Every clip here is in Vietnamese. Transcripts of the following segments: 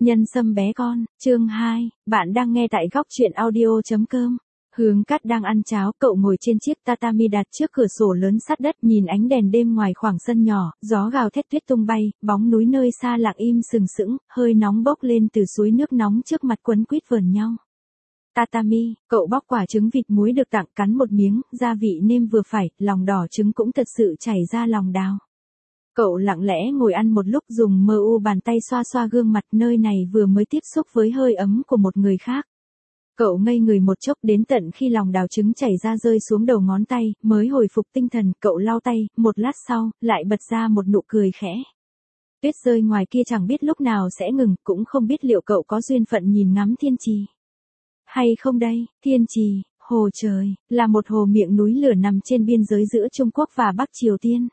Nhân sâm bé con, chương 2, bạn đang nghe tại góc truyện audio.com. Hướng Cát đang ăn cháo, cậu ngồi trên chiếc tatami đặt trước cửa sổ lớn sát đất, nhìn ánh đèn đêm ngoài khoảng sân nhỏ, gió gào thét tuyết tung bay, bóng núi nơi xa lặng im sừng sững, hơi nóng bốc lên từ suối nước nóng trước mặt quấn quýt vờn nhau. Tatami, cậu bóc quả trứng vịt muối được tặng, cắn một miếng, gia vị nêm vừa phải, lòng đỏ trứng cũng thật sự chảy ra lòng đào. Cậu lặng lẽ ngồi ăn một lúc, dùng mơ u bàn tay xoa xoa gương mặt, nơi này vừa mới tiếp xúc với hơi ấm của một người khác. Cậu ngây người một chốc, đến tận khi lòng đào trứng chảy ra rơi xuống đầu ngón tay, mới hồi phục tinh thần. Cậu lau tay, một lát sau, lại bật ra một nụ cười khẽ. Tuyết rơi ngoài kia chẳng biết lúc nào sẽ ngừng, cũng không biết liệu cậu có duyên phận nhìn ngắm thiên trì hay không đây. Thiên trì, hồ trời, là một hồ miệng núi lửa nằm trên biên giới giữa Trung Quốc và Bắc Triều Tiên.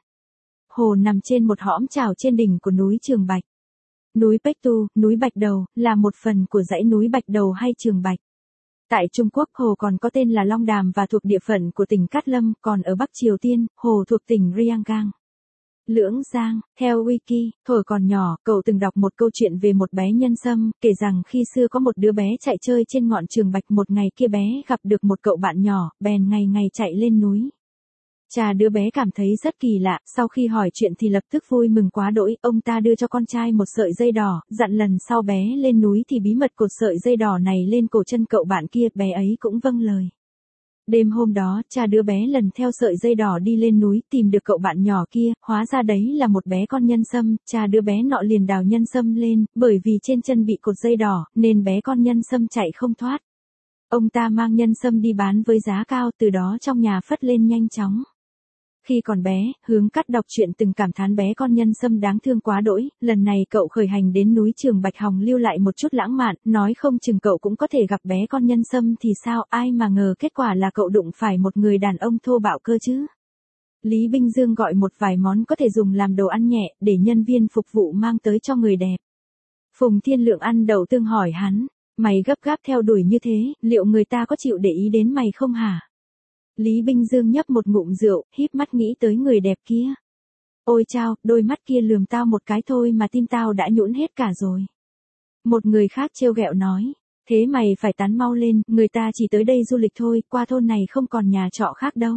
Hồ nằm trên một hõm trào trên đỉnh của núi Trường Bạch. Núi Bách Tu, núi Bạch Đầu, là một phần của dãy núi Bạch Đầu hay Trường Bạch. Tại Trung Quốc, hồ còn có tên là Long Đàm và thuộc địa phận của tỉnh Cát Lâm, còn ở Bắc Triều Tiên, hồ thuộc tỉnh Ryanggang. Lưỡng Giang, theo Wiki, thuở còn nhỏ, cậu từng đọc một câu chuyện về một bé nhân sâm, kể rằng khi xưa có một đứa bé chạy chơi trên ngọn Trường Bạch, một ngày kia bé gặp được một cậu bạn nhỏ, bèn ngày ngày chạy lên núi. Cha đứa bé cảm thấy rất kỳ lạ, sau khi hỏi chuyện thì lập tức vui mừng quá đỗi, ông ta đưa cho con trai một sợi dây đỏ, dặn lần sau bé lên núi thì bí mật cột sợi dây đỏ này lên cổ chân cậu bạn kia, bé ấy cũng vâng lời. Đêm hôm đó, cha đứa bé lần theo sợi dây đỏ đi lên núi, tìm được cậu bạn nhỏ kia, hóa ra đấy là một bé con nhân sâm. Cha đứa bé nọ liền đào nhân sâm lên, bởi vì trên chân bị cột dây đỏ, nên bé con nhân sâm chạy không thoát. Ông ta mang nhân sâm đi bán với giá cao, từ đó trong nhà phất lên nhanh chóng. Khi còn bé, Hướng Cát đọc truyện từng cảm thán bé con nhân sâm đáng thương quá đỗi, lần này cậu khởi hành đến núi Trường Bạch hòng lưu lại một chút lãng mạn, nói không chừng cậu cũng có thể gặp bé con nhân sâm thì sao, ai mà ngờ kết quả là cậu đụng phải một người đàn ông thô bạo cơ chứ. Lý Binh Dương gọi một vài món có thể dùng làm đồ ăn nhẹ, để nhân viên phục vụ mang tới cho người đẹp. Phùng Thiên Lượng ăn đậu tương hỏi hắn, mày gấp gáp theo đuổi như thế, liệu người ta có chịu để ý đến mày không hả? Lý Binh Dương nhấp một ngụm rượu, híp mắt nghĩ tới người đẹp kia. Ôi chao, đôi mắt kia lườm tao một cái thôi mà tim tao đã nhũn hết cả rồi. Một người khác trêu ghẹo nói, thế mày phải tán mau lên, người ta chỉ tới đây du lịch thôi, qua thôn này không còn nhà trọ khác đâu.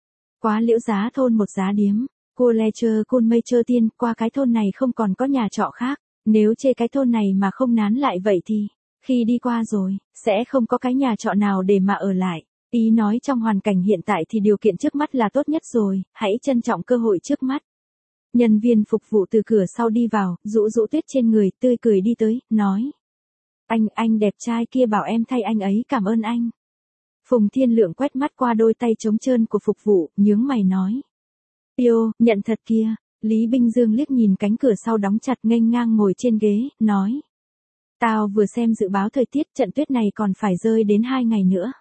Quá Liễu Giá thôn một giá điếm, cô le chơ côn mây chơ tiên, qua cái thôn này không còn có nhà trọ khác, nếu chê cái thôn này mà không nán lại vậy thì, khi đi qua rồi, sẽ không có cái nhà trọ nào để mà ở lại. Ý nói trong hoàn cảnh hiện tại thì điều kiện trước mắt là tốt nhất rồi, hãy trân trọng cơ hội trước mắt. Nhân viên phục vụ từ cửa sau đi vào, rũ rũ tuyết trên người, tươi cười đi tới, nói. Anh đẹp trai kia bảo em thay anh ấy cảm ơn anh. Phùng Thiên Lượng quét mắt qua đôi tay trống trơn của phục vụ, nhướng mày nói. Yêu, nhận thật kia. Lý Binh Dương liếc nhìn cánh cửa sau đóng chặt, nghênh ngang ngồi trên ghế, nói. Tao vừa xem dự báo thời tiết, trận tuyết này còn phải rơi đến 2 ngày nữa.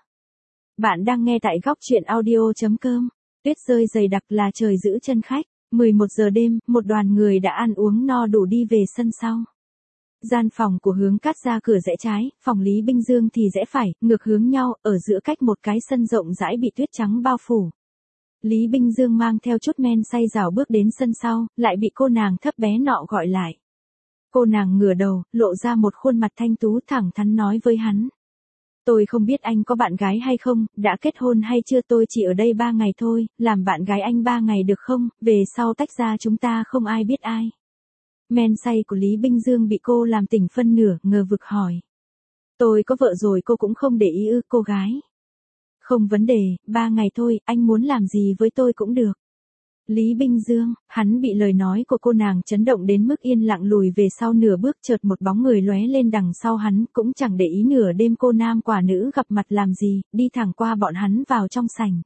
Bạn đang nghe tại góc truyện audio.com. Tuyết rơi dày đặc là trời giữ chân khách. 11 giờ đêm, một đoàn người đã ăn uống no đủ đi về sân sau. Gian phòng của Hướng Cát ra cửa rẽ trái, phòng Lý Binh Dương thì rẽ phải, ngược hướng nhau, ở giữa cách một cái sân rộng rãi bị tuyết trắng bao phủ. Lý Binh Dương mang theo chút men say rảo bước đến sân sau, lại bị cô nàng thấp bé nọ gọi lại. Cô nàng ngửa đầu, lộ ra một khuôn mặt thanh tú, thẳng thắn nói với hắn. Tôi không biết anh có bạn gái hay không, đã kết hôn hay chưa, tôi chỉ ở đây 3 ngày thôi, làm bạn gái anh 3 ngày được không, về sau tách ra chúng ta không ai biết ai. Men say của Lý Binh Dương bị cô làm tỉnh phân nửa, ngờ vực hỏi. Tôi có vợ rồi cô cũng không để ý ư, cô gái. Không vấn đề, 3 ngày thôi, anh muốn làm gì với tôi cũng được. Lý Binh Dương, hắn bị lời nói của cô nàng chấn động đến mức yên lặng lùi về sau nửa bước, chợt một bóng người lóe lên đằng sau hắn, cũng chẳng để ý nửa đêm cô nam quả nữ gặp mặt làm gì, đi thẳng qua bọn hắn vào trong sảnh.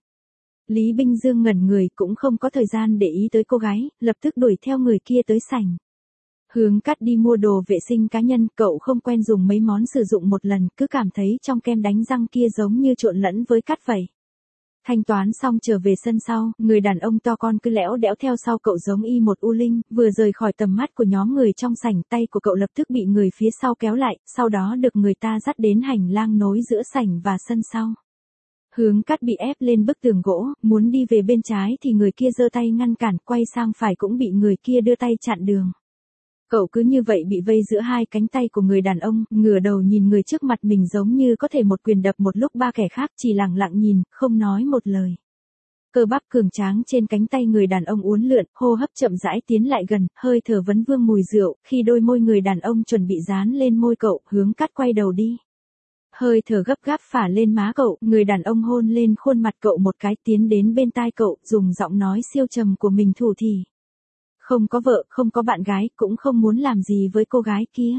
Lý Binh Dương ngẩn người, cũng không có thời gian để ý tới cô gái, lập tức đuổi theo người kia tới sảnh. Hướng Cát đi mua đồ vệ sinh cá nhân, cậu không quen dùng mấy món sử dụng một lần, cứ cảm thấy trong kem đánh răng kia giống như trộn lẫn với cát vậy. Thanh toán xong trở về sân sau, người đàn ông to con cứ lẽo đẽo theo sau cậu giống y một u linh, vừa rời khỏi tầm mắt của nhóm người trong sảnh, tay của cậu lập tức bị người phía sau kéo lại, sau đó được người ta dắt đến hành lang nối giữa sảnh và sân sau. Hướng Cát bị ép lên bức tường gỗ, muốn đi về bên trái thì người kia giơ tay ngăn cản, quay sang phải cũng bị người kia đưa tay chặn đường. Cậu cứ như vậy bị vây giữa hai cánh tay của người đàn ông, ngửa đầu nhìn người trước mặt mình giống như có thể một quyền đập một lúc ba kẻ khác, chỉ lặng lặng nhìn, không nói một lời. Cơ bắp cường tráng trên cánh tay người đàn ông uốn lượn, hô hấp chậm rãi tiến lại gần, hơi thở vấn vương mùi rượu, khi đôi môi người đàn ông chuẩn bị dán lên môi cậu, Hướng Cát quay đầu đi. Hơi thở gấp gáp phả lên má cậu, người đàn ông hôn lên khuôn mặt cậu một cái, tiến đến bên tai cậu, dùng giọng nói siêu trầm của mình thủ thỉ. Không có vợ, không có bạn gái, cũng không muốn làm gì với cô gái kia.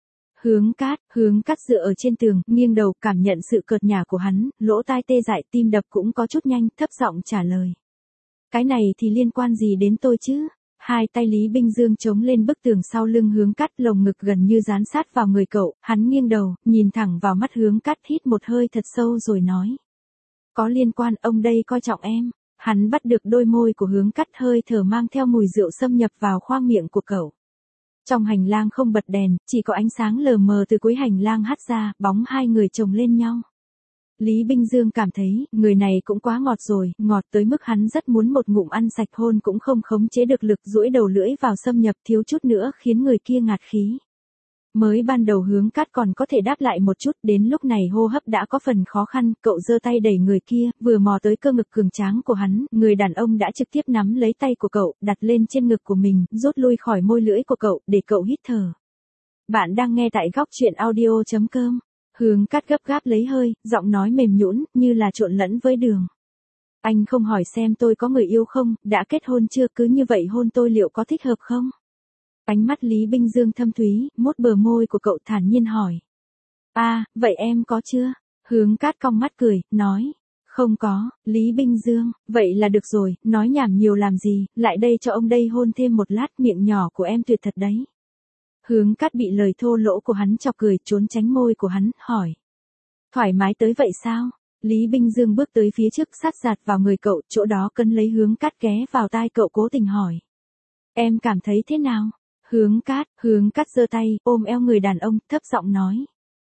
Hướng Cát dựa ở trên tường, nghiêng đầu, cảm nhận sự cợt nhả của hắn, lỗ tai tê dại, tim đập cũng có chút nhanh, thấp giọng trả lời. Cái này thì liên quan gì đến tôi chứ? Hai tay Lý Binh Dương chống lên bức tường sau lưng Hướng Cát, lồng ngực gần như dán sát vào người cậu, hắn nghiêng đầu, nhìn thẳng vào mắt Hướng Cát, hít một hơi thật sâu rồi nói. Có liên quan, ông đây coi trọng em. Hắn bắt được đôi môi của Hướng Cát, hơi thở mang theo mùi rượu xâm nhập vào khoang miệng của cậu. Trong hành lang không bật đèn, chỉ có ánh sáng lờ mờ từ cuối hành lang hắt ra, bóng hai người chồng lên nhau. Lý Binh Dương cảm thấy, người này cũng quá ngọt rồi, ngọt tới mức hắn rất muốn một ngụm ăn sạch, hôn cũng không khống chế được lực, duỗi đầu lưỡi vào xâm nhập, thiếu chút nữa khiến người kia ngạt khí. Mới ban đầu Hướng Cát còn có thể đáp lại một chút, đến lúc này hô hấp đã có phần khó khăn, cậu giơ tay đẩy người kia, vừa mò tới cơ ngực cường tráng của hắn, người đàn ông đã trực tiếp nắm lấy tay của cậu, đặt lên trên ngực của mình, rút lui khỏi môi lưỡi của cậu, để cậu hít thở. Bạn đang nghe tại góc truyện audio.com. Hướng Cát gấp gáp lấy hơi, giọng nói mềm nhũn, như là trộn lẫn với đường. Anh không hỏi xem tôi có người yêu không, đã kết hôn chưa, cứ như vậy hôn tôi liệu có thích hợp không? Ánh mắt Lý Binh Dương thâm thúy, mốt bờ môi của cậu, thản nhiên hỏi. Vậy em có chưa? Hướng Cát cong mắt cười, nói. Không có, Lý Binh Dương, vậy là được rồi, nói nhảm nhiều làm gì, lại đây cho ông đây hôn thêm một lát, miệng nhỏ của em tuyệt thật đấy. Hướng Cát bị lời thô lỗ của hắn chọc cười, trốn tránh môi của hắn, hỏi. Thoải mái tới vậy sao? Lý Binh Dương bước tới phía trước, sát giạt vào người cậu, chỗ đó cấn lấy Hướng Cát, ghé vào tai cậu, cố tình hỏi. Em cảm thấy thế nào? Hướng Cát giơ tay, ôm eo người đàn ông, thấp giọng nói.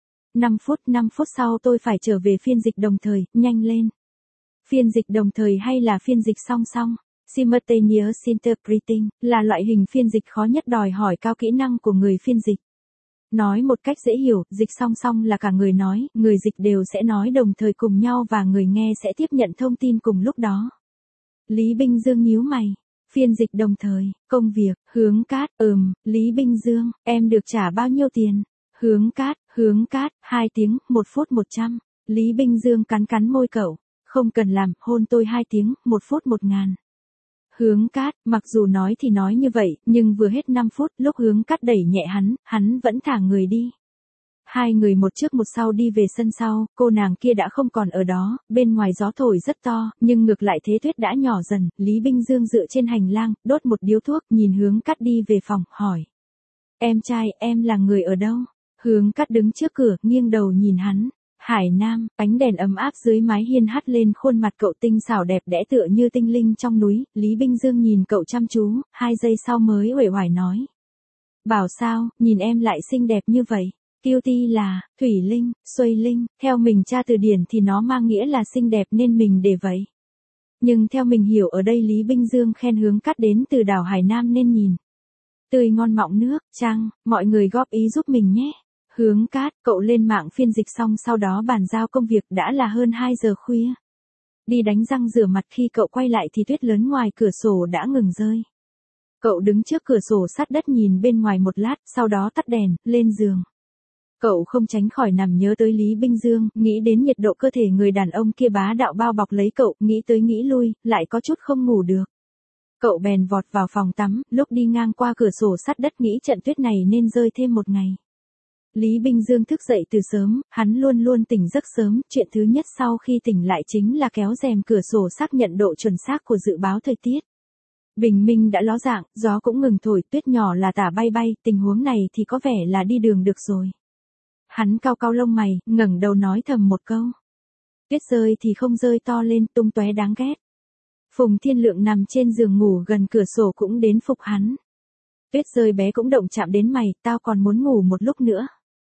5 phút sau tôi phải trở về phiên dịch đồng thời, nhanh lên. Phiên dịch đồng thời hay là phiên dịch song song? Simultaneous interpreting, là loại hình phiên dịch khó nhất, đòi hỏi cao kỹ năng của người phiên dịch. Nói một cách dễ hiểu, dịch song song là cả người nói, người dịch đều sẽ nói đồng thời cùng nhau và người nghe sẽ tiếp nhận thông tin cùng lúc đó. Lý Binh Dương nhíu mày. Phiên dịch đồng thời, công việc, Hướng Cát, Lý Binh Dương, em được trả bao nhiêu tiền? Hướng Cát, 2 tiếng, 1 phút 100. Lý Binh Dương cắn môi cậu, không cần làm, hôn tôi 2 tiếng, 1 phút 1.000. Hướng Cát, mặc dù nói thì nói như vậy, nhưng vừa hết 5 phút, lúc Hướng Cát đẩy nhẹ hắn vẫn thả người đi. Hai người một trước một sau đi về sân sau, cô nàng kia đã không còn ở đó, bên ngoài gió thổi rất to, nhưng ngược lại thế tuyết đã nhỏ dần, Lý Binh Dương dựa trên hành lang, đốt một điếu thuốc, nhìn Hướng Cát đi về phòng, hỏi. Em trai, em là người ở đâu? Hướng Cát đứng trước cửa, nghiêng đầu nhìn hắn. Hải Nam, ánh đèn ấm áp dưới mái hiên hắt lên khuôn mặt cậu tinh xảo đẹp đẽ tựa như tinh linh trong núi, Lý Binh Dương nhìn cậu chăm chú, 2 giây sau mới uể oải nói. Bảo sao, nhìn em lại xinh đẹp như vậy. Cutie là, thủy linh, xuôi linh, theo mình tra từ điển thì nó mang nghĩa là xinh đẹp nên mình để vậy. Nhưng theo mình hiểu ở đây Lý Binh Dương khen Hướng Cát đến từ đảo Hải Nam nên nhìn. Tươi ngon mọng nước, chăng, mọi người góp ý giúp mình nhé. Hướng Cát, cậu lên mạng phiên dịch xong sau đó bàn giao công việc, đã là hơn 2 giờ khuya. Đi đánh răng rửa mặt, khi cậu quay lại thì tuyết lớn ngoài cửa sổ đã ngừng rơi. Cậu đứng trước cửa sổ sát đất nhìn bên ngoài một lát, sau đó tắt đèn, lên giường. Cậu không tránh khỏi nằm nhớ tới Lý Binh Dương, nghĩ đến nhiệt độ cơ thể người đàn ông kia bá đạo bao bọc lấy cậu, nghĩ tới nghĩ lui, lại có chút không ngủ được. Cậu bèn vọt vào phòng tắm, lúc đi ngang qua cửa sổ sát đất nghĩ trận tuyết này nên rơi thêm một ngày. Lý Binh Dương thức dậy từ sớm, hắn luôn luôn tỉnh giấc sớm, chuyện thứ nhất sau khi tỉnh lại chính là kéo rèm cửa sổ xác nhận độ chuẩn xác của dự báo thời tiết. Bình minh đã ló dạng, gió cũng ngừng thổi, tuyết nhỏ là tả bay bay, tình huống này thì có vẻ là đi đường được rồi. Hắn cau cau lông mày, ngẩng đầu nói thầm một câu. Tuyết rơi thì không rơi to lên, tung tóe đáng ghét. Phùng Thiên Lượng nằm trên giường ngủ gần cửa sổ cũng đến phục hắn. Tuyết rơi bé cũng động chạm đến mày, tao còn muốn ngủ một lúc nữa.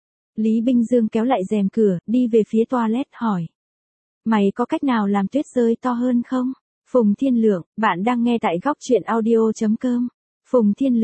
Lý Binh Dương kéo lại rèm cửa, đi về phía toilet hỏi. Mày có cách nào làm tuyết rơi to hơn không? Phùng Thiên Lượng, bạn đang nghe tại góc truyện audio.com. Phùng Thiên Lượng,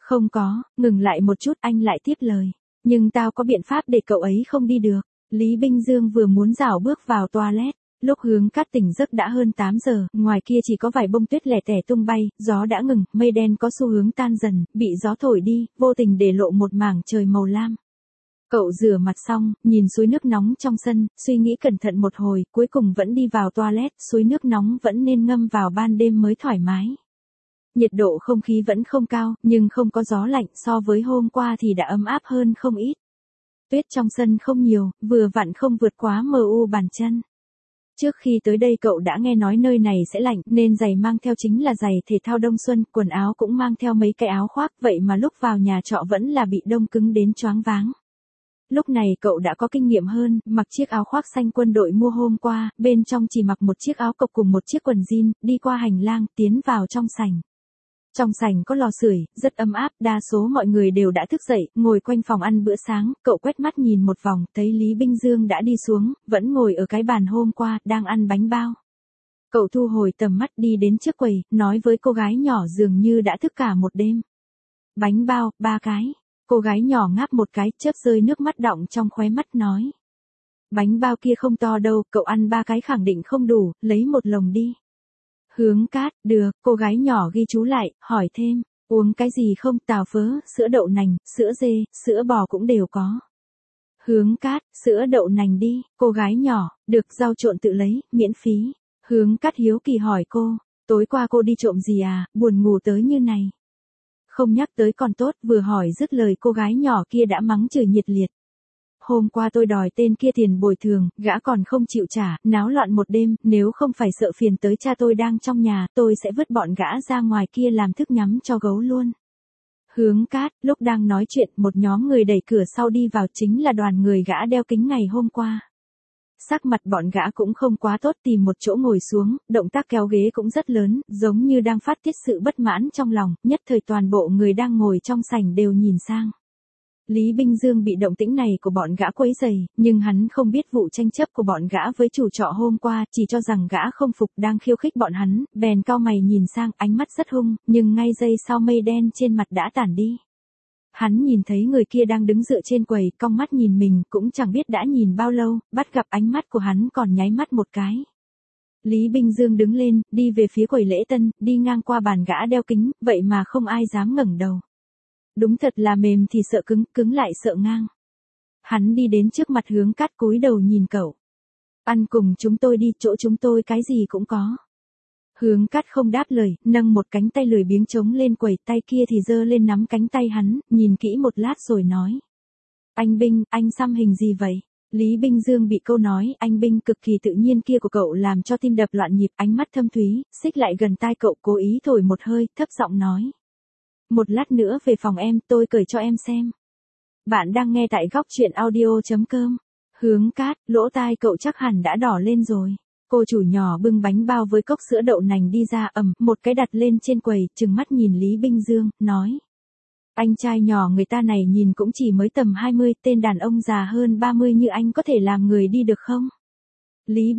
Không có, ngừng lại một chút anh lại tiếp lời. Nhưng tao có biện pháp để cậu ấy không đi được. Lý Binh Dương vừa muốn rảo bước vào toilet. Lúc Hướng Cát tỉnh giấc đã hơn 8 giờ, ngoài kia chỉ có vài bông tuyết lẻ tẻ tung bay, gió đã ngừng, mây đen có xu hướng tan dần, bị gió thổi đi, vô tình để lộ một mảng trời màu lam. Cậu rửa mặt xong, nhìn suối nước nóng trong sân, suy nghĩ cẩn thận một hồi, cuối cùng vẫn đi vào toilet, suối nước nóng vẫn nên ngâm vào ban đêm mới thoải mái. Nhiệt độ không khí vẫn không cao, nhưng không có gió lạnh, so với hôm qua thì đã ấm áp hơn không ít. Tuyết trong sân không nhiều, vừa vặn không vượt quá MU bàn chân. Trước khi tới đây cậu đã nghe nói nơi này sẽ lạnh, nên giày mang theo chính là giày thể thao đông xuân, quần áo cũng mang theo mấy cái áo khoác, vậy mà lúc vào nhà trọ vẫn là bị đông cứng đến choáng váng. Lúc này cậu đã có kinh nghiệm hơn, mặc chiếc áo khoác xanh quân đội mua hôm qua, bên trong chỉ mặc một chiếc áo cộc cùng một chiếc quần jean, đi qua hành lang, tiến vào trong sảnh. Trong sảnh có lò sưởi, rất ấm áp, đa số mọi người đều đã thức dậy, ngồi quanh phòng ăn bữa sáng, cậu quét mắt nhìn một vòng, thấy Lý Binh Dương đã đi xuống, vẫn ngồi ở cái bàn hôm qua, đang ăn bánh bao. Cậu thu hồi tầm mắt đi đến trước quầy, nói với cô gái nhỏ dường như đã thức cả một đêm. Bánh bao, 3 cái. Cô gái nhỏ ngáp một cái, chớp rơi nước mắt đọng trong khóe mắt nói. Bánh bao kia không to đâu, cậu ăn 3 cái khẳng định không đủ, lấy một lồng đi. Hướng Cát, được, cô gái nhỏ ghi chú lại, hỏi thêm, uống cái gì không, tàu phớ, sữa đậu nành, sữa dê, sữa bò cũng đều có. Hướng Cát, sữa đậu nành đi, cô gái nhỏ, được, rau trộn tự lấy, miễn phí. Hướng Cát hiếu kỳ hỏi cô, tối qua cô đi trộm gì à, buồn ngủ tới như này. Không nhắc tới còn tốt, vừa hỏi dứt lời cô gái nhỏ kia đã mắng chửi nhiệt liệt. Hôm qua tôi đòi tên kia tiền bồi thường, gã còn không chịu trả, náo loạn một đêm, nếu không phải sợ phiền tới cha tôi đang trong nhà, tôi sẽ vứt bọn gã ra ngoài kia làm thức nhắm cho gấu luôn. Hướng Cát, lúc đang nói chuyện, một nhóm người đẩy cửa sau đi vào chính là đoàn người gã đeo kính ngày hôm qua. Sắc mặt bọn gã cũng không quá tốt, tìm một chỗ ngồi xuống, động tác kéo ghế cũng rất lớn, giống như đang phát tiết sự bất mãn trong lòng, nhất thời toàn bộ người đang ngồi trong sảnh đều nhìn sang. Lý Binh Dương bị động tĩnh này của bọn gã quấy rầy, nhưng hắn không biết vụ tranh chấp của bọn gã với chủ trọ hôm qua, chỉ cho rằng gã không phục đang khiêu khích bọn hắn, bèn cau mày nhìn sang, ánh mắt rất hung, nhưng ngay giây sau mây đen trên mặt đã tản đi. Hắn nhìn thấy người kia đang đứng dựa trên quầy, cong mắt nhìn mình, cũng chẳng biết đã nhìn bao lâu, bắt gặp ánh mắt của hắn còn nháy mắt một cái. Lý Binh Dương đứng lên, đi về phía quầy lễ tân, đi ngang qua bàn gã đeo kính, vậy mà không ai dám ngẩng đầu. Đúng thật là mềm thì sợ cứng, cứng lại sợ ngang. Hắn đi đến trước mặt Hướng Cát cúi đầu nhìn cậu. Ăn cùng chúng tôi đi, chỗ chúng tôi cái gì cũng có. Hướng Cát không đáp lời, nâng một cánh tay lười biếng trống lên quầy, tay kia thì giơ lên nắm cánh tay hắn, nhìn kỹ một lát rồi nói. Anh Binh, anh xăm hình gì vậy? Lý Binh Dương bị câu nói, anh Binh cực kỳ tự nhiên kia của cậu làm cho tim đập loạn nhịp, ánh mắt thâm thúy, xích lại gần tai cậu cố ý thổi một hơi, thấp giọng nói. Một lát nữa về phòng em, tôi cởi cho em xem. Bạn đang nghe tại góc truyện audio.com. Hướng Cát, lỗ tai cậu chắc hẳn đã đỏ lên rồi. Cô chủ nhỏ bưng bánh bao với cốc sữa đậu nành đi ra, một cái đặt lên trên quầy, trừng mắt nhìn Lý Binh Dương, nói. Anh trai nhỏ người ta này nhìn cũng chỉ mới tầm 20, tên đàn ông già hơn 30 như anh có thể làm người đi được không? Lý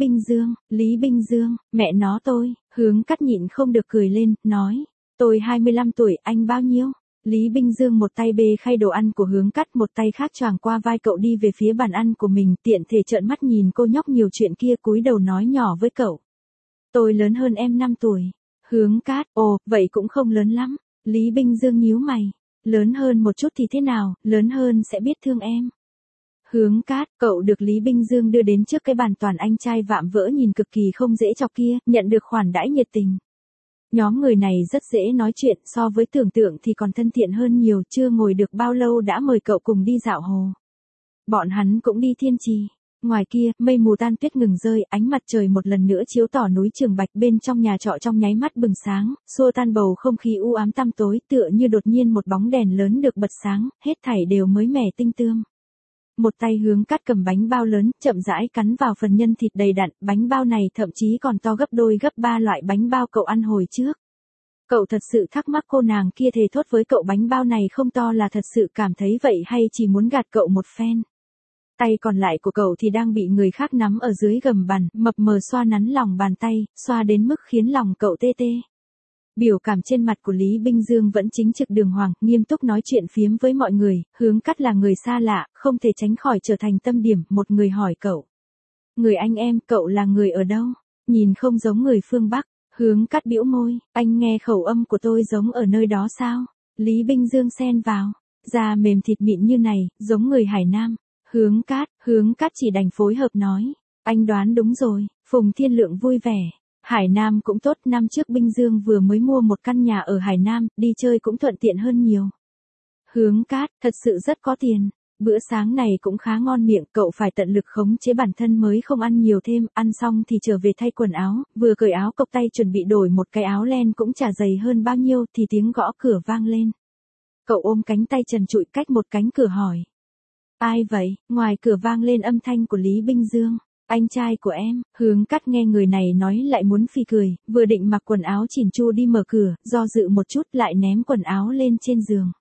Binh Dương, mẹ nó tôi, Hướng Cát nhịn không được cười lên, nói. Tôi 25 tuổi, anh bao nhiêu? Lý Binh Dương một tay bê khay đồ ăn của Hướng Cát, một tay khác choàng qua vai cậu đi về phía bàn ăn của mình, tiện thể trợn mắt nhìn cô nhóc nhiều chuyện kia, cúi đầu nói nhỏ với cậu. Tôi lớn hơn em 5 tuổi. Hướng Cát, ồ, vậy cũng không lớn lắm. Lý Binh Dương nhíu mày. Lớn hơn một chút thì thế nào, lớn hơn sẽ biết thương em. Hướng Cát, cậu được Lý Binh Dương đưa đến trước cái bàn toàn anh trai vạm vỡ nhìn cực kỳ không dễ chọc kia, nhận được khoản đãi nhiệt tình. Nhóm người này rất dễ nói chuyện, so với tưởng tượng thì còn thân thiện hơn nhiều, chưa ngồi được bao lâu đã mời cậu cùng đi dạo hồ. Bọn hắn cũng đi Thiên Trì. Ngoài kia, mây mù tan tuyết ngừng rơi, ánh mặt trời một lần nữa chiếu tỏ núi Trường Bạch bên trong nhà trọ trong nháy mắt bừng sáng, xua tan bầu không khí u ám tăm tối, tựa như đột nhiên một bóng đèn lớn được bật sáng, hết thảy đều mới mẻ tinh tươm. Một tay Hướng Cát cầm bánh bao lớn, chậm rãi cắn vào phần nhân thịt đầy đặn, bánh bao này thậm chí còn to gấp đôi gấp ba loại bánh bao cậu ăn hồi trước. Cậu thật sự thắc mắc cô nàng kia thề thốt với cậu bánh bao này không to là thật sự cảm thấy vậy hay chỉ muốn gạt cậu một phen. Tay còn lại của cậu thì đang bị người khác nắm ở dưới gầm bàn, mập mờ xoa nắn lòng bàn tay, xoa đến mức khiến lòng cậu tê tê. Biểu cảm trên mặt của Lý Binh Dương vẫn chính trực đường hoàng, nghiêm túc nói chuyện phiếm với mọi người, Hướng Cát là người xa lạ, không thể tránh khỏi trở thành tâm điểm, một người hỏi cậu. Người anh em, cậu là người ở đâu? Nhìn không giống người phương Bắc, Hướng Cát bĩu môi, anh nghe khẩu âm của tôi giống ở nơi đó sao? Lý Binh Dương xen vào, da mềm thịt mịn như này, giống người Hải Nam. Hướng Cát chỉ đành phối hợp nói, anh đoán đúng rồi. Phùng Thiên Lượng vui vẻ. Hải Nam cũng tốt, năm trước Binh Dương vừa mới mua một căn nhà ở Hải Nam, đi chơi cũng thuận tiện hơn nhiều. Hướng Cát, thật sự rất có tiền. Bữa sáng này cũng khá ngon miệng, cậu phải tận lực khống chế bản thân mới không ăn nhiều thêm, ăn xong thì trở về thay quần áo, vừa cởi áo cộc tay chuẩn bị đổi một cái áo len cũng chả dày hơn bao nhiêu thì tiếng gõ cửa vang lên. Cậu ôm cánh tay trần trụi cách một cánh cửa hỏi. Ai vậy? Ngoài cửa vang lên âm thanh của Lý Binh Dương. Anh trai của em. Hướng Cát nghe người này nói lại muốn phì cười, vừa định mặc quần áo chỉn chu đi mở cửa, do dự một chút lại ném quần áo lên trên giường.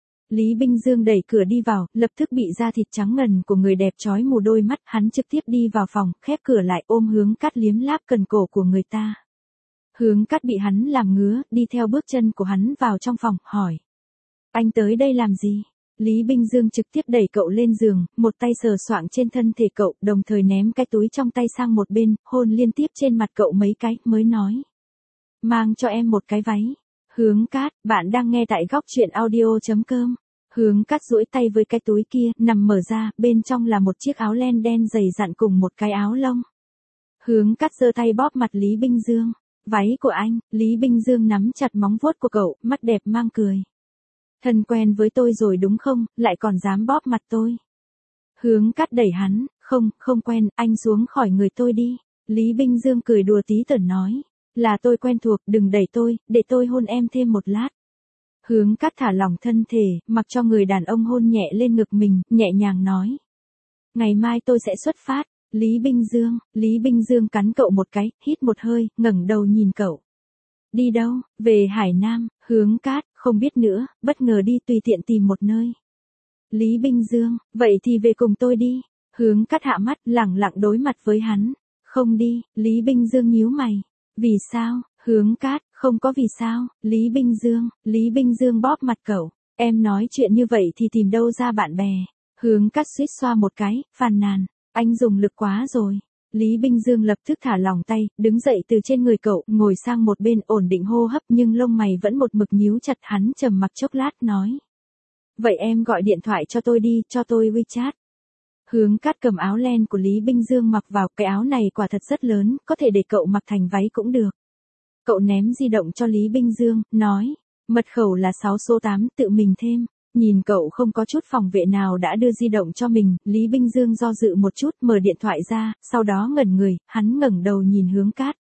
Lý Binh Dương đẩy cửa đi vào, lập tức bị da thịt trắng ngần của người đẹp chói mù đôi mắt, hắn trực tiếp đi vào phòng, khép cửa lại ôm Hướng Cát liếm láp cần cổ của người ta. Hướng Cát bị hắn làm ngứa, đi theo bước chân của hắn vào trong phòng, hỏi. Anh tới đây làm gì? Lý Binh Dương trực tiếp đẩy cậu lên giường, một tay sờ soạng trên thân thể cậu, đồng thời ném cái túi trong tay sang một bên, hôn liên tiếp trên mặt cậu mấy cái, mới nói. Mang cho em một cái váy. Hướng Cát, bạn đang nghe tại góc truyện audio.com. Hướng Cát duỗi tay với cái túi kia, nằm mở ra, bên trong là một chiếc áo len đen dày dặn cùng một cái áo lông. Hướng Cát giơ tay bóp mặt Lý Binh Dương. Váy của anh. Lý Binh Dương nắm chặt móng vuốt của cậu, mắt đẹp mang cười. Thân quen với tôi rồi đúng không, lại còn dám bóp mặt tôi. Hướng Cát đẩy hắn, không quen, anh xuống khỏi người tôi đi. Lý Binh Dương cười đùa tí tởn nói. Là tôi quen thuộc, đừng đẩy tôi, để tôi hôn em thêm một lát. Hướng Cát thả lỏng thân thể, mặc cho người đàn ông hôn nhẹ lên ngực mình, nhẹ nhàng nói. Ngày mai tôi sẽ xuất phát. Lý Binh Dương cắn cậu một cái, hít một hơi, ngẩng đầu nhìn cậu. Đi đâu? Về Hải Nam. Hướng Cát, không biết nữa, bất ngờ đi tùy tiện tìm một nơi. Lý Binh Dương, vậy thì về cùng tôi đi. Hướng Cát hạ mắt, lẳng lặng đối mặt với hắn. Không đi. Lý Binh Dương nhíu mày. Vì sao? Hướng Cát, không có vì sao. Lý Binh Dương bóp mặt cậu. Em nói chuyện như vậy thì tìm đâu ra bạn bè. Hướng Cát suýt xoa một cái, phàn nàn. Anh dùng lực quá rồi. Lý Binh Dương lập tức thả lỏng tay, đứng dậy từ trên người cậu, ngồi sang một bên ổn định hô hấp nhưng lông mày vẫn một mực nhíu chặt. Hắn trầm mặc chốc lát nói. Vậy em gọi điện thoại cho tôi đi, cho tôi WeChat. Hướng Cát cầm áo len của Lý Binh Dương mặc vào, cái áo này quả thật rất lớn, có thể để cậu mặc thành váy cũng được. Cậu ném di động cho Lý Binh Dương, nói. Mật khẩu là 6 số 8, tự mình thêm. Nhìn cậu không có chút phòng vệ nào đã đưa di động cho mình, Lý Binh Dương do dự một chút mở điện thoại ra, sau đó ngẩn người, hắn ngẩng đầu nhìn Hướng Cát.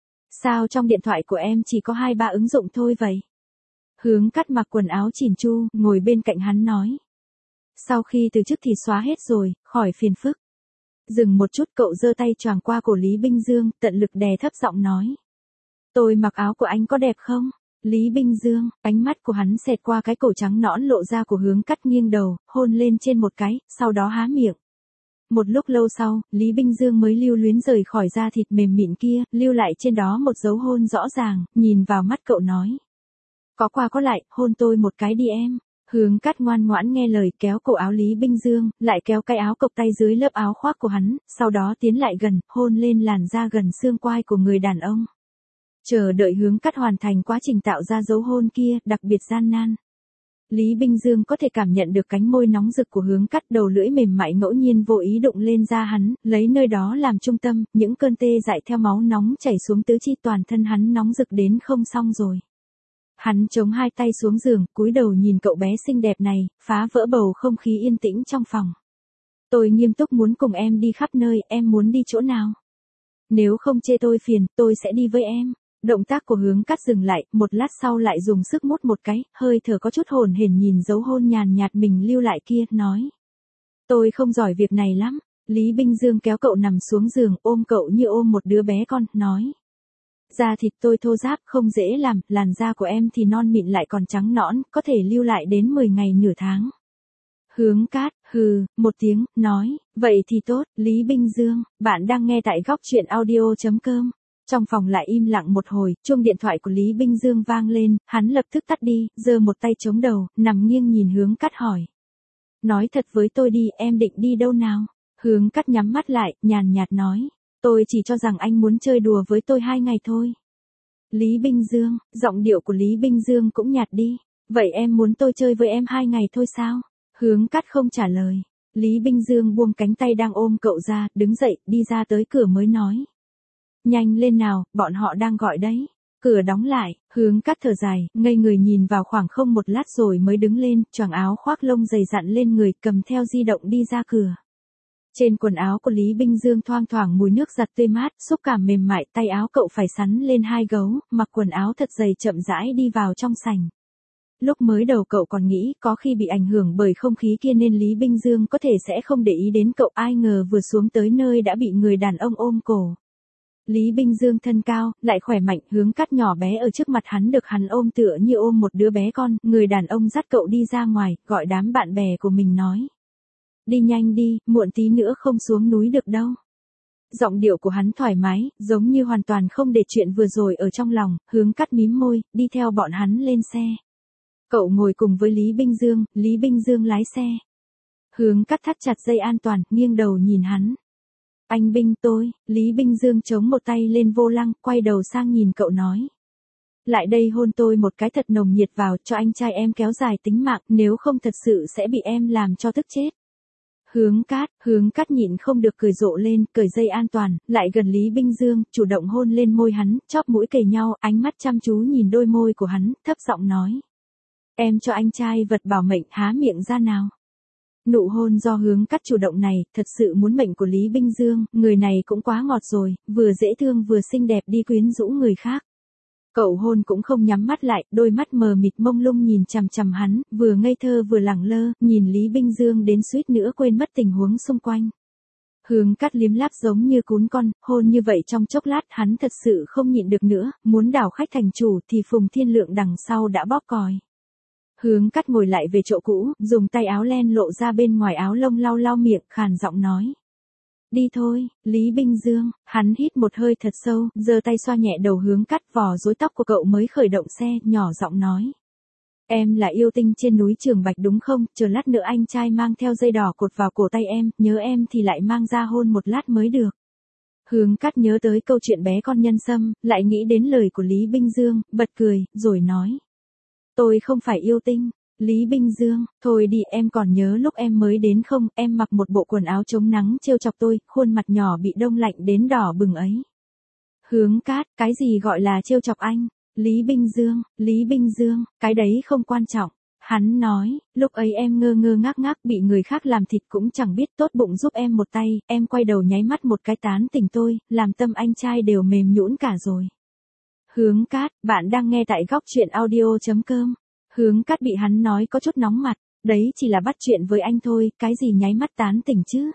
Sao trong điện thoại của em chỉ có 2-3 ứng dụng thôi vậy? Hướng Cát mặc quần áo chỉn chu, ngồi bên cạnh hắn nói. Sau khi từ chức thì xóa hết rồi, khỏi phiền phức. Dừng một chút cậu giơ tay choàng qua cổ Lý Binh Dương, tận lực đè thấp giọng nói. Tôi mặc áo của anh có đẹp không? Lý Binh Dương, ánh mắt của hắn xẹt qua cái cổ trắng nõn lộ ra của Hướng Cát nghiêng đầu, hôn lên trên một cái, sau đó há miệng. Một lúc lâu sau, Lý Binh Dương mới lưu luyến rời khỏi da thịt mềm mịn kia, lưu lại trên đó một dấu hôn rõ ràng, nhìn vào mắt cậu nói. Có qua có lại, hôn tôi một cái đi em. Hướng Cát ngoan ngoãn nghe lời kéo cổ áo Lý Binh Dương, lại kéo cái áo cộc tay dưới lớp áo khoác của hắn, sau đó tiến lại gần, hôn lên làn da gần xương quai của người đàn ông. Chờ đợi Hướng Cát hoàn thành quá trình tạo ra dấu hôn kia, đặc biệt gian nan. Lý Binh Dương có thể cảm nhận được cánh môi nóng rực của Hướng Cát, đầu lưỡi mềm mại ngẫu nhiên vô ý đụng lên da hắn, lấy nơi đó làm trung tâm, những cơn tê dại theo máu nóng chảy xuống tứ chi, toàn thân hắn nóng rực đến không xong rồi. Hắn chống hai tay xuống giường, cúi đầu nhìn cậu bé xinh đẹp này, phá vỡ bầu không khí yên tĩnh trong phòng. Tôi nghiêm túc muốn cùng em đi khắp nơi, em muốn đi chỗ nào? Nếu không chê tôi phiền, tôi sẽ đi với em. Động tác của Hướng Cát dừng lại, một lát sau lại dùng sức mút một cái, hơi thở có chút hổn hển nhìn dấu hôn nhàn nhạt mình lưu lại kia, nói. Tôi không giỏi việc này lắm. Lý Binh Dương kéo cậu nằm xuống giường, ôm cậu như ôm một đứa bé con, nói. Da thịt tôi thô ráp, không dễ làm, làn da của em thì non mịn lại còn trắng nõn, có thể lưu lại đến 10 ngày nửa tháng. Hướng Cát, hừ, một tiếng, nói, vậy thì tốt. Lý Binh Dương, bạn đang nghe tại góc truyện audio.com. Trong phòng lại im lặng một hồi, chuông điện thoại của Lý Binh Dương vang lên, hắn lập tức tắt đi, giơ một tay chống đầu, nằm nghiêng nhìn Hướng Cát hỏi. Nói thật với tôi đi, em định đi đâu nào? Hướng Cát nhắm mắt lại, nhàn nhạt nói. Tôi chỉ cho rằng anh muốn chơi đùa với tôi 2 ngày thôi. Lý Binh Dương, giọng điệu của Lý Binh Dương cũng nhạt đi. Vậy em muốn tôi chơi với em 2 ngày thôi sao? Hướng Cát không trả lời. Lý Binh Dương buông cánh tay đang ôm cậu ra, đứng dậy, đi ra tới cửa mới nói. Nhanh lên nào, bọn họ đang gọi đấy. Cửa đóng lại, Hướng Cát thở dài, ngây người nhìn vào khoảng không một lát rồi mới đứng lên, choàng áo khoác lông dày dặn lên người, cầm theo di động đi ra cửa. Trên quần áo của Lý Binh Dương thoang thoảng mùi nước giặt tươi mát, xúc cảm mềm mại, tay áo cậu phải sắn lên 2 gấu, mặc quần áo thật dày chậm rãi đi vào trong sảnh. Lúc mới đầu cậu còn nghĩ có khi bị ảnh hưởng bởi không khí kia nên Lý Binh Dương có thể sẽ không để ý đến cậu, ai ngờ vừa xuống tới nơi đã bị người đàn ông ôm cổ. Lý Binh Dương thân cao, lại khỏe mạnh, Hướng Cát nhỏ bé ở trước mặt hắn được hắn ôm tựa như ôm một đứa bé con, người đàn ông dắt cậu đi ra ngoài, gọi đám bạn bè của mình nói. Đi nhanh đi, muộn tí nữa không xuống núi được đâu. Giọng điệu của hắn thoải mái, giống như hoàn toàn không để chuyện vừa rồi ở trong lòng, Hướng Cát mím môi, đi theo bọn hắn lên xe. Cậu ngồi cùng với Lý Binh Dương lái xe. Hướng Cát thắt chặt dây an toàn, nghiêng đầu nhìn hắn. Anh Binh tôi, Lý Binh Dương chống một tay lên vô lăng, quay đầu sang nhìn cậu nói. Lại đây hôn tôi một cái thật nồng nhiệt vào, cho anh trai em kéo dài tính mạng, nếu không thật sự sẽ bị em làm cho tức chết. Hướng Cát nhịn không được cười rộ lên, cởi dây an toàn, lại gần Lý Binh Dương, chủ động hôn lên môi hắn, chóp mũi kề nhau, ánh mắt chăm chú nhìn đôi môi của hắn, thấp giọng nói. Em cho anh trai vật bảo mệnh, há miệng ra nào. Nụ hôn do Hướng Cát chủ động này, thật sự muốn mệnh của Lý Binh Dương, người này cũng quá ngọt rồi, vừa dễ thương vừa xinh đẹp đi quyến rũ người khác. Cậu hôn cũng không nhắm mắt lại, đôi mắt mờ mịt mông lung nhìn chằm chằm hắn, vừa ngây thơ vừa lẳng lơ, nhìn Lý Binh Dương đến suýt nữa quên mất tình huống xung quanh. Hướng Cát liếm láp giống như cún con, hôn như vậy trong chốc lát hắn thật sự không nhịn được nữa, muốn đảo khách thành chủ thì Phùng Thiên Lượng đằng sau đã bóp còi. Hướng Cát ngồi lại về chỗ cũ, dùng tay áo len lộ ra bên ngoài áo lông lau lau miệng, khàn giọng nói. Đi thôi, Lý Binh Dương, hắn hít một hơi thật sâu, giơ tay xoa nhẹ đầu Hướng Cát, vò rối tóc của cậu mới khởi động xe, nhỏ giọng nói. Em là yêu tinh trên núi Trường Bạch đúng không, chờ lát nữa anh trai mang theo dây đỏ cột vào cổ tay em, nhớ em thì lại mang ra hôn một lát mới được. Hướng Cát nhớ tới câu chuyện bé con nhân sâm, lại nghĩ đến lời của Lý Binh Dương, bật cười, rồi nói. Tôi không phải yêu tinh. Lý Binh Dương, thôi đi, em còn nhớ lúc em mới đến không, em mặc một bộ quần áo chống nắng trêu chọc tôi, khuôn mặt nhỏ bị đông lạnh đến đỏ bừng ấy. Hướng Cát, cái gì gọi là trêu chọc anh? Lý Binh Dương, cái đấy không quan trọng. Hắn nói, lúc ấy em ngơ ngơ ngác ngác bị người khác làm thịt cũng chẳng biết, tốt bụng giúp em một tay, em quay đầu nháy mắt một cái tán tỉnh tôi, làm tâm anh trai đều mềm nhũn cả rồi. Hướng Cát, bạn đang nghe tại góc truyện audio.com. Hướng Cát bị hắn nói có chút nóng mặt, đấy chỉ là bắt chuyện với anh thôi, cái gì nháy mắt tán tỉnh chứ.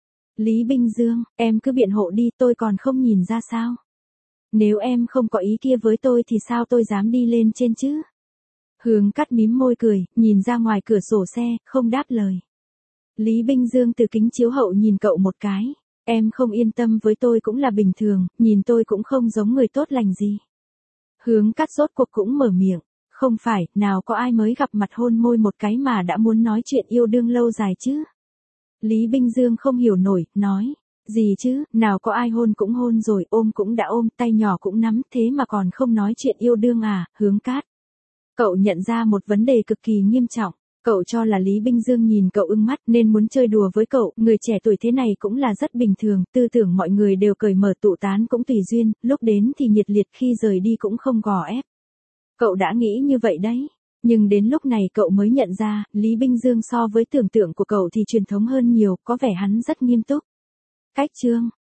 Lý Binh Dương, em cứ biện hộ đi, tôi còn không nhìn ra sao. Nếu em không có ý kia với tôi thì sao tôi dám đi lên trên chứ. Hướng Cát mím môi cười, nhìn ra ngoài cửa sổ xe, không đáp lời. Lý Binh Dương từ kính chiếu hậu nhìn cậu một cái, em không yên tâm với tôi cũng là bình thường, nhìn tôi cũng không giống người tốt lành gì. Hướng Cát rốt cuộc cũng mở miệng. Không phải, nào có ai mới gặp mặt hôn môi một cái mà đã muốn nói chuyện yêu đương lâu dài chứ. Lý Binh Dương không hiểu nổi, nói. Gì chứ, nào có ai hôn cũng hôn rồi, ôm cũng đã ôm, tay nhỏ cũng nắm, thế mà còn không nói chuyện yêu đương à, Hướng Cát. Cậu nhận ra một vấn đề cực kỳ nghiêm trọng. Cậu cho là Lý Binh Dương nhìn cậu ưng mắt nên muốn chơi đùa với cậu, người trẻ tuổi thế này cũng là rất bình thường, tư tưởng mọi người đều cởi mở tụ tán cũng tùy duyên, lúc đến thì nhiệt liệt khi rời đi cũng không gò ép. Cậu đã nghĩ như vậy đấy, nhưng đến lúc này cậu mới nhận ra, Lý Binh Dương so với tưởng tượng của cậu thì truyền thống hơn nhiều, có vẻ hắn rất nghiêm túc. Cách chương